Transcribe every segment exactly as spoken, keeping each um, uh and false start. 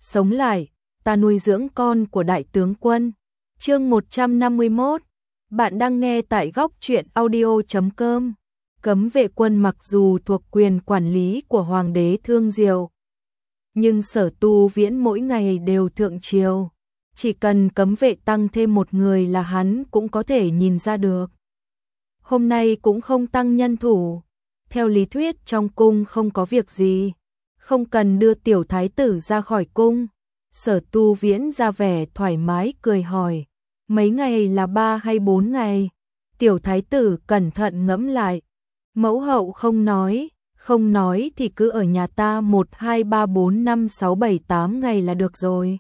sống lại, ta nuôi dưỡng con của đại tướng quân. Chương một trăm năm mươi mốt. Bạn đang nghe tại góc truyện audio chấm com. Cấm vệ quân mặc dù thuộc quyền quản lý của Hoàng đế Thương Diệu, nhưng Sở Tu Viễn mỗi ngày đều thượng triều. Chỉ cần cấm vệ tăng thêm một người là hắn cũng có thể nhìn ra được. Hôm nay cũng không tăng nhân thủ. Theo lý thuyết trong cung không có việc gì, không cần đưa tiểu thái tử ra khỏi cung. Sở Tu Viễn ra vẻ thoải mái cười hỏi, mấy ngày là ba hay bốn ngày? Tiểu thái tử cẩn thận ngẫm lại. Mẫu hậu không nói, không nói thì cứ ở nhà ta một, hai, ba, bốn, năm, sáu, bảy, tám ngày là được rồi.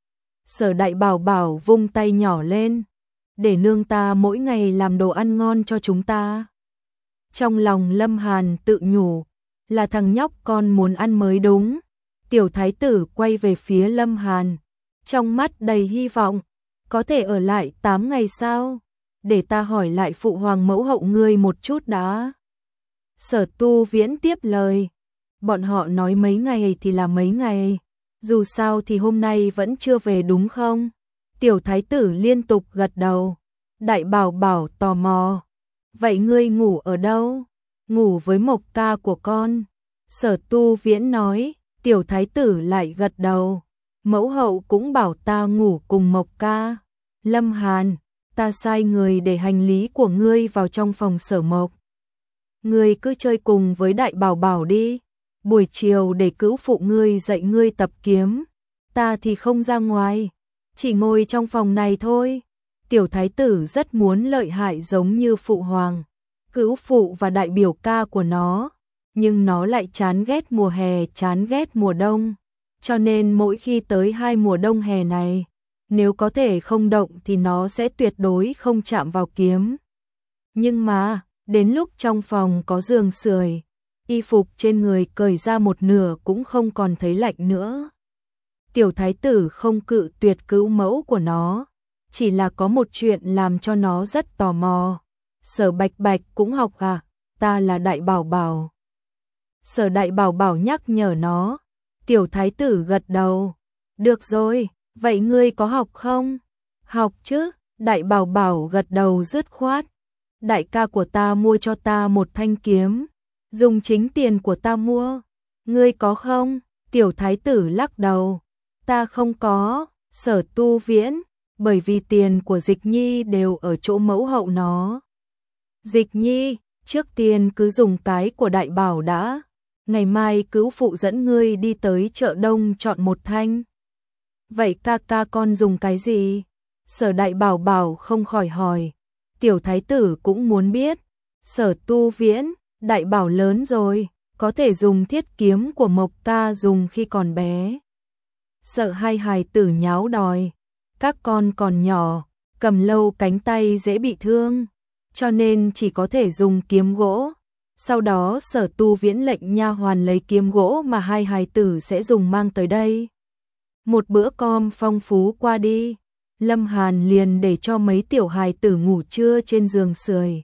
Sở Đại Bảo Bảo vung tay nhỏ lên, để nương ta mỗi ngày làm đồ ăn ngon cho chúng ta. Trong lòng Lâm Hàn tự nhủ, là thằng nhóc con muốn ăn mới đúng. Tiểu thái tử quay về phía Lâm Hàn, trong mắt đầy hy vọng, có thể ở lại tám ngày sao? Để ta hỏi lại phụ hoàng mẫu hậu ngươi một chút đã. Sở Tu Viễn tiếp lời, bọn họ nói mấy ngày thì là mấy ngày, dù sao thì hôm nay vẫn chưa về đúng không? Tiểu thái tử liên tục gật đầu. Đại Bảo Bảo tò mò, vậy ngươi ngủ ở đâu? Ngủ với Mộc ca của con. Sở Tu Viễn nói. Tiểu thái tử lại gật đầu, mẫu hậu cũng bảo ta ngủ cùng Mộc ca. Lâm Hàn, ta sai người để hành lý của ngươi vào trong phòng Sở Mộc. Ngươi cứ chơi cùng với Đại Bảo Bảo đi, buổi chiều để cữu phụ ngươi dạy ngươi tập kiếm, ta thì không ra ngoài, chỉ ngồi trong phòng này thôi. Tiểu thái tử rất muốn lợi hại giống như phụ hoàng, cữu phụ và đại biểu ca của nó, nhưng nó lại chán ghét mùa hè, chán ghét mùa đông, cho nên mỗi khi tới hai mùa đông hè này, nếu có thể không động thì nó sẽ tuyệt đối không chạm vào kiếm. Nhưng mà, đến lúc trong phòng có giường sưởi, y phục trên người cởi ra một nửa cũng không còn thấy lạnh nữa. Tiểu thái tử không cự tuyệt cữu mẫu của nó, chỉ là có một chuyện làm cho nó rất tò mò. Sở Bạch Bạch cũng học à? Ta là Đại Bảo Bảo. Sở Đại Bảo Bảo nhắc nhở nó. Tiểu thái tử gật đầu. Được rồi, vậy ngươi có học không? Học chứ, Đại Bảo Bảo gật đầu dứt khoát. Đại ca của ta mua cho ta một thanh kiếm, dùng chính tiền của ta mua. Ngươi có không? Tiểu thái tử lắc đầu. Ta không có. Sở Tu Viễn, bởi vì tiền của Dịch Nhi đều ở chỗ mẫu hậu nó. Dịch Nhi, trước tiên cứ dùng cái của Đại Bảo đã. Ngày mai cữu phụ dẫn ngươi đi tới chợ đông chọn một thanh. Vậy ca ca con dùng cái gì? Sở Đại Bảo Bảo không khỏi hỏi. Tiểu thái tử cũng muốn biết. Sở Tu Viễn, Đại Bảo lớn rồi, có thể dùng thiết kiếm của Mộc ca dùng khi còn bé. Sợ hai hài tử nháo đòi. Các con còn nhỏ, cầm lâu cánh tay dễ bị thương, cho nên chỉ có thể dùng kiếm gỗ. Sau đó Sở Tu Viễn lệnh nha hoàn lấy kiếm gỗ mà hai hài tử sẽ dùng mang tới đây. Một bữa cơm phong phú qua đi, Lâm Hàn liền để cho mấy tiểu hài tử ngủ trưa trên giường sưởi.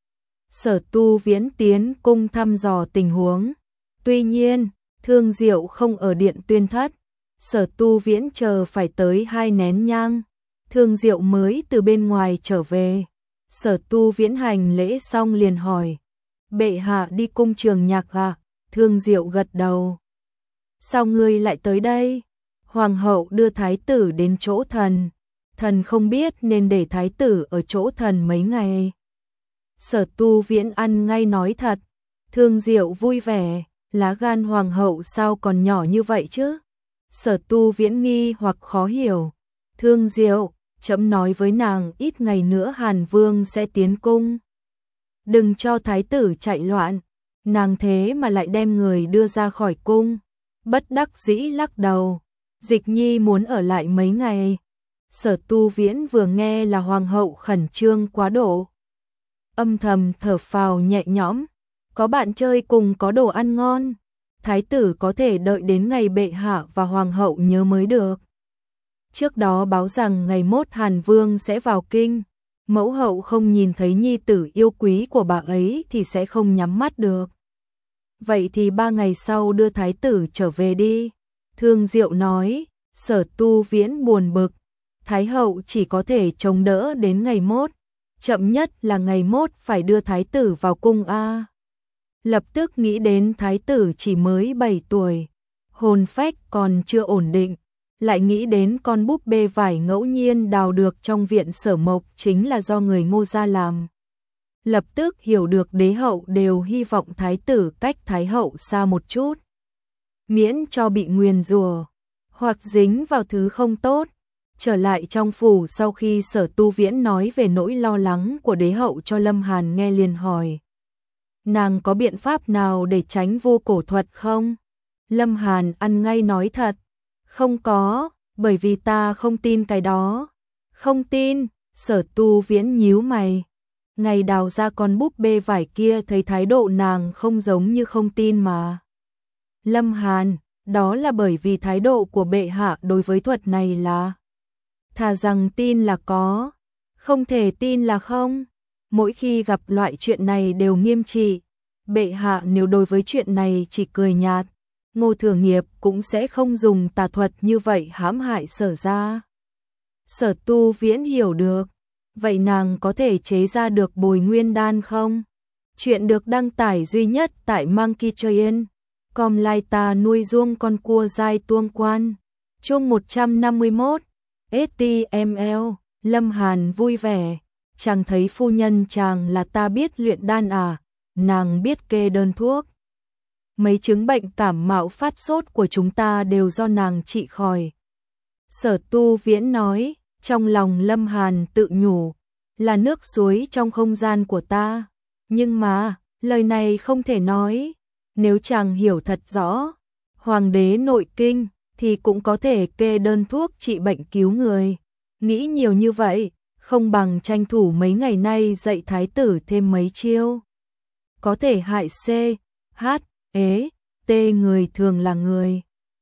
Sở Tu Viễn tiến cung thăm dò tình huống. Tuy nhiên, Thương Diệu không ở điện Tuyên Thất. Sở Tu Viễn chờ phải tới hai nén nhang, Thương Diệu mới từ bên ngoài trở về. Sở Tu Viễn hành lễ xong liền hỏi, bệ hạ đi cung Trường Nhạc à? Thương Diệu gật đầu. Sao ngươi lại tới đây? Hoàng hậu đưa thái tử đến chỗ thần, thần không biết nên để thái tử ở chỗ thần mấy ngày. Sở Tu Viễn ăn ngay nói thật. Thương Diệu vui vẻ, lá gan hoàng hậu sao còn nhỏ như vậy chứ? Sở Tu Viễn nghi hoặc khó hiểu. Thương Diệu, trẫm nói với nàng ít ngày nữa Hàn Vương sẽ tiến cung. Đừng cho thái tử chạy loạn. Nàng thế mà lại đem người đưa ra khỏi cung. Bất đắc dĩ lắc đầu. Dịch Nhi muốn ở lại mấy ngày. Sở Tu Viễn vừa nghe là hoàng hậu khẩn trương quá độ, âm thầm thở phào nhẹ nhõm. Có bạn chơi cùng, có đồ ăn ngon, thái tử có thể đợi đến ngày bệ hạ và hoàng hậu nhớ mới được. Trước đó báo rằng ngày mốt Hàn Vương sẽ vào kinh, mẫu hậu không nhìn thấy nhi tử yêu quý của bà ấy thì sẽ không nhắm mắt được. Vậy thì ba ngày sau đưa thái tử trở về đi. Thương Diệu nói, Sở Tu Viễn buồn bực, Thái hậu chỉ có thể chống đỡ đến ngày mốt, chậm nhất là ngày mốt phải đưa thái tử vào cung a. Lập tức nghĩ đến thái tử chỉ mới bảy tuổi, hồn phách còn chưa ổn định, lại nghĩ đến con búp bê vải ngẫu nhiên đào được trong viện Sở Mộc chính là do người Ngô gia làm. Lập tức hiểu được đế hậu đều hy vọng thái tử cách thái hậu xa một chút, miễn cho bị nguyền rủa hoặc dính vào thứ không tốt. Trở lại trong phủ sau khi Sở Tu Viễn nói về nỗi lo lắng của đế hậu cho Lâm Hàn nghe, liền hỏi: nàng có biện pháp nào để tránh vô cổ thuật không? Lâm Hàn ăn ngay nói thật: không có, bởi vì ta không tin cái đó. Không tin? Sở Tu Viễn nhíu mày. Ngày đào ra con búp bê vải kia thấy thái độ nàng không giống như không tin mà. Lâm Hàn, đó là bởi vì thái độ của bệ hạ đối với thuật này là thà rằng tin là có, không thể tin là không. Mỗi khi gặp loại chuyện này đều nghiêm trị. Bệ hạ nếu đối với chuyện này chỉ cười nhạt, Ngô Thừa Nghiệp cũng sẽ không dùng tà thuật như vậy hãm hại Sở gia. Sở Tu Viễn hiểu được. Vậy nàng có thể chế ra được Bồi Nguyên đan không? Chuyện được đăng tải duy nhất tại Monkey Train. Com lai ta nuôi ruông con cua dai tuông quan. Chương một trăm năm mươi mốt. ét tê em lờ. Lâm Hàn vui vẻ. Chàng thấy phu nhân chàng là ta biết luyện đan à? Nàng biết kê đơn thuốc. Mấy chứng bệnh cảm mạo phát sốt của chúng ta đều do nàng trị khỏi. Sở Tu Viễn nói. Trong lòng Lâm Hàn tự nhủ, là nước suối trong không gian của ta. Nhưng mà, lời này không thể nói. Nếu chàng hiểu thật rõ hoàng đế nội kinh thì cũng có thể kê đơn thuốc trị bệnh cứu người. Nghĩ nhiều như vậy, không bằng tranh thủ mấy ngày nay dạy thái tử thêm mấy chiêu. Có thể hại C, H, ế, T người thường là người,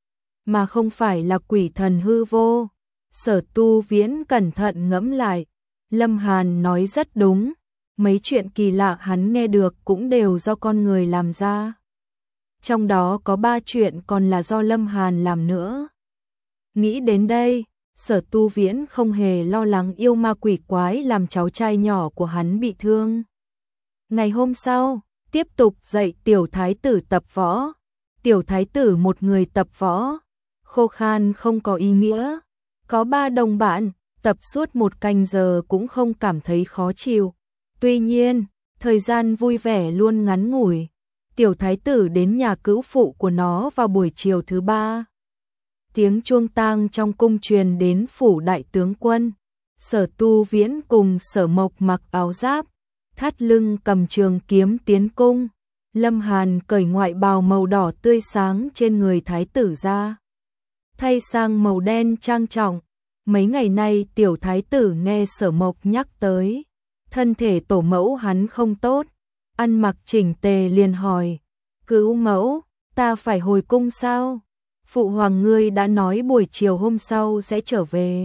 mà không phải là quỷ thần hư vô. Sở Tu Viễn cẩn thận ngẫm lại, Lâm Hàn nói rất đúng, mấy chuyện kỳ lạ hắn nghe được cũng đều do con người làm ra. Trong đó có ba chuyện còn là do Lâm Hàn làm nữa. Nghĩ đến đây, Sở Tu Viễn không hề lo lắng yêu ma quỷ quái làm cháu trai nhỏ của hắn bị thương. Ngày hôm sau, tiếp tục dạy tiểu thái tử tập võ. Tiểu thái tử một người tập võ, khô khan không có ý nghĩa. Có ba đồng bạn, tập suốt một canh giờ cũng không cảm thấy khó chịu. Tuy nhiên, thời gian vui vẻ luôn ngắn ngủi. Tiểu thái tử đến nhà cữu phụ của nó vào buổi chiều thứ ba. Tiếng chuông tang trong cung truyền đến phủ đại tướng quân. Sở Tu Viễn cùng Sở Mộc mặc áo giáp, thắt lưng cầm trường kiếm tiến cung. Lâm Hàn cởi ngoại bào màu đỏ tươi sáng trên người thái tử ra, thay sang màu đen trang trọng. Mấy ngày nay tiểu thái tử nghe Sở Mộc nhắc tới thân thể tổ mẫu hắn không tốt, ăn mặc chỉnh tề liền hỏi: Cữu mẫu, ta phải hồi cung sao? Phụ hoàng ngươi đã nói buổi chiều hôm sau sẽ trở về.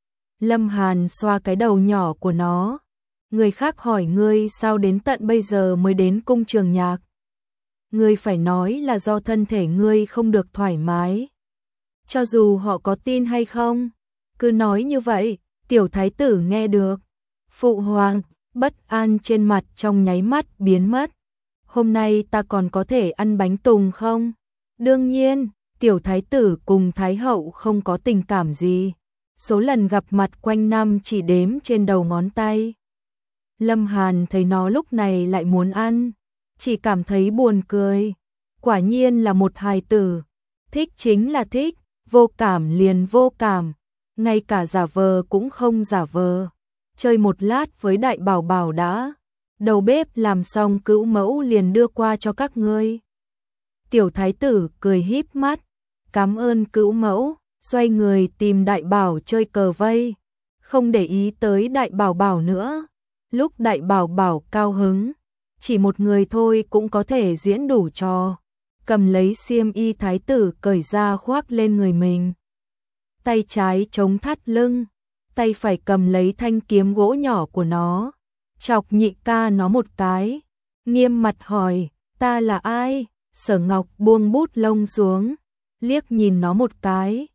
Lâm Hàn xoa cái đầu nhỏ của nó. Người khác hỏi ngươi sao đến tận bây giờ mới đến cung Trường Nhạc. Ngươi phải nói là do thân thể ngươi không được thoải mái. Cho dù họ có tin hay không, cứ nói như vậy. Tiểu thái tử nghe được, phụ hoàng, bất an trên mặt trong nháy mắt biến mất. Hôm nay ta còn có thể ăn bánh tùng không? Đương nhiên, tiểu thái tử cùng thái hậu không có tình cảm gì. Số lần gặp mặt quanh năm chỉ đếm trên đầu ngón tay. Lâm Hàn thấy nó lúc này lại muốn ăn, chỉ cảm thấy buồn cười. Quả nhiên là một hài tử, thích chính là thích, vô cảm liền vô cảm, ngay cả giả vờ cũng không giả vờ. Chơi một lát với đại bảo bảo đã, đầu bếp làm xong cữu mẫu liền đưa qua cho các ngươi. Tiểu thái tử cười híp mắt, cảm ơn cữu mẫu, xoay người tìm đại bảo chơi cờ vây, không để ý tới đại bảo bảo nữa. Lúc đại bảo bảo cao hứng, chỉ một người thôi cũng có thể diễn đủ trò. Cầm lấy xiêm y thái tử cởi ra khoác lên người mình. Tay trái chống thắt lưng, tay phải cầm lấy thanh kiếm gỗ nhỏ của nó, chọc nhị ca nó một cái, nghiêm mặt hỏi: ta là ai? Sở Ngọc buông bút lông xuống, liếc nhìn nó một cái,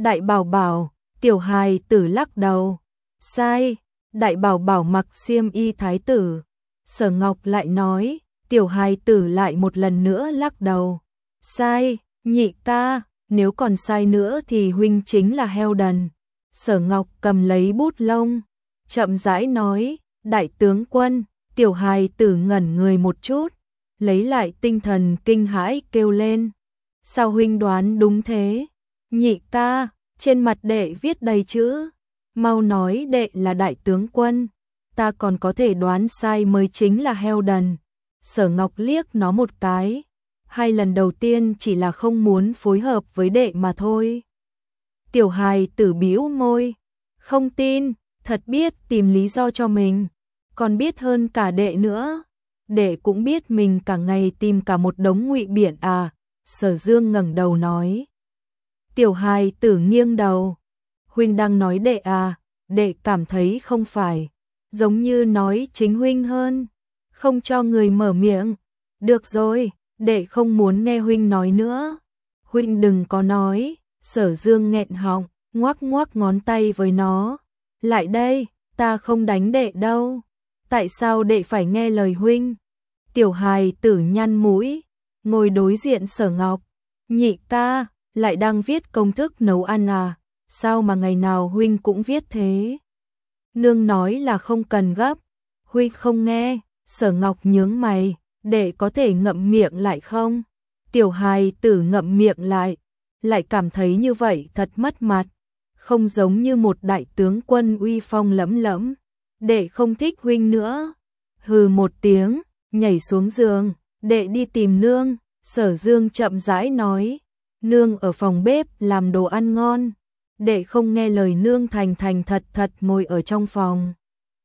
Đại Bảo Bảo, tiểu hài tử lắc đầu. Sai, Đại Bảo Bảo mặc xiêm y thái tử. Sở Ngọc lại nói, tiểu hài tử lại một lần nữa lắc đầu. Sai, nhị ca, nếu còn sai nữa thì huynh chính là heo đần. Sở Ngọc cầm lấy bút lông, chậm rãi nói, đại tướng quân, tiểu hài tử ngẩn người một chút, lấy lại tinh thần kinh hãi kêu lên. Sao huynh đoán đúng thế? Nhị ca, trên mặt đệ viết đầy chữ, mau nói đệ là đại tướng quân, ta còn có thể đoán sai mới chính là heo đần. Sở Ngọc liếc nó một cái, hai lần đầu tiên chỉ là không muốn phối hợp với đệ mà thôi. Tiểu hài tử bĩu môi, không tin, thật biết tìm lý do cho mình, còn biết hơn cả đệ nữa. Đệ cũng biết mình cả ngày tìm cả một đống ngụy biện à? Sở Dương ngẩng đầu nói. Tiểu hài tử nghiêng đầu, huynh đang nói đệ à? Đệ cảm thấy không phải, giống như nói chính huynh hơn, không cho người mở miệng. Được rồi, đệ không muốn nghe huynh nói nữa. Huynh đừng có nói. Sở Dương nghẹn họng, ngoắc ngoắc ngón tay với nó. Lại đây, ta không đánh đệ đâu. Tại sao đệ phải nghe lời huynh? Tiểu hài tử nhăn mũi, ngồi đối diện Sở Ngọc. Nhị ca, lại đang viết công thức nấu ăn à? Sao mà ngày nào huynh cũng viết thế? Nương nói là không cần gấp. Huynh không nghe. Sở Ngọc nhướng mày, đệ có thể ngậm miệng lại không? Tiểu hài tử ngậm miệng lại, lại cảm thấy như vậy thật mất mặt, không giống như một đại tướng quân uy phong lẫm lẫm. Đệ không thích huynh nữa. Hừ một tiếng, nhảy xuống giường, đệ đi tìm nương. Sở Dương chậm rãi nói, nương ở phòng bếp làm đồ ăn ngon. Đệ không nghe lời nương, thành thành thật thật ngồi ở trong phòng.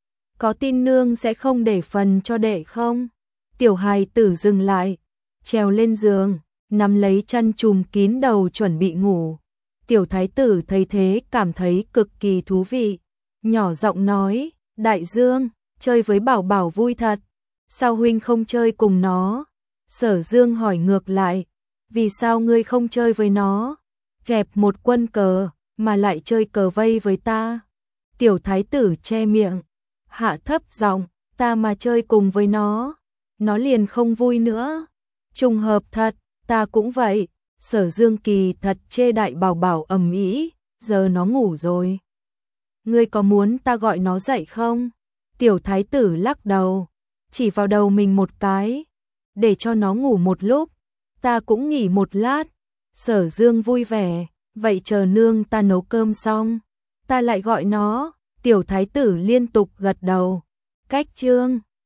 Có tin nương sẽ không để phần cho đệ không? Tiểu hài tử dừng lại, trèo lên giường, nắm lấy chăn trùm kín đầu chuẩn bị ngủ. Tiểu thái tử thấy thế cảm thấy cực kỳ thú vị, nhỏ giọng nói, đại Dương, chơi với Bảo Bảo vui thật, sao huynh không chơi cùng nó? Sở Dương hỏi ngược lại, vì sao ngươi không chơi với nó? Kẹp một quân cờ, mà lại chơi cờ vây với ta. Tiểu thái tử che miệng, hạ thấp giọng, ta mà chơi cùng với nó, nó liền không vui nữa. Trùng hợp thật, ta cũng vậy. Sở Dương kỳ thật chê Đại Bảo Bảo ầm ĩ, giờ nó ngủ rồi. Ngươi có muốn ta gọi nó dậy không? Tiểu thái tử lắc đầu, chỉ vào đầu mình một cái, để cho nó ngủ một lúc, ta cũng nghỉ một lát. Sở Dương vui vẻ, vậy chờ nương ta nấu cơm xong, ta lại gọi nó. Tiểu thái tử liên tục gật đầu. Cách chương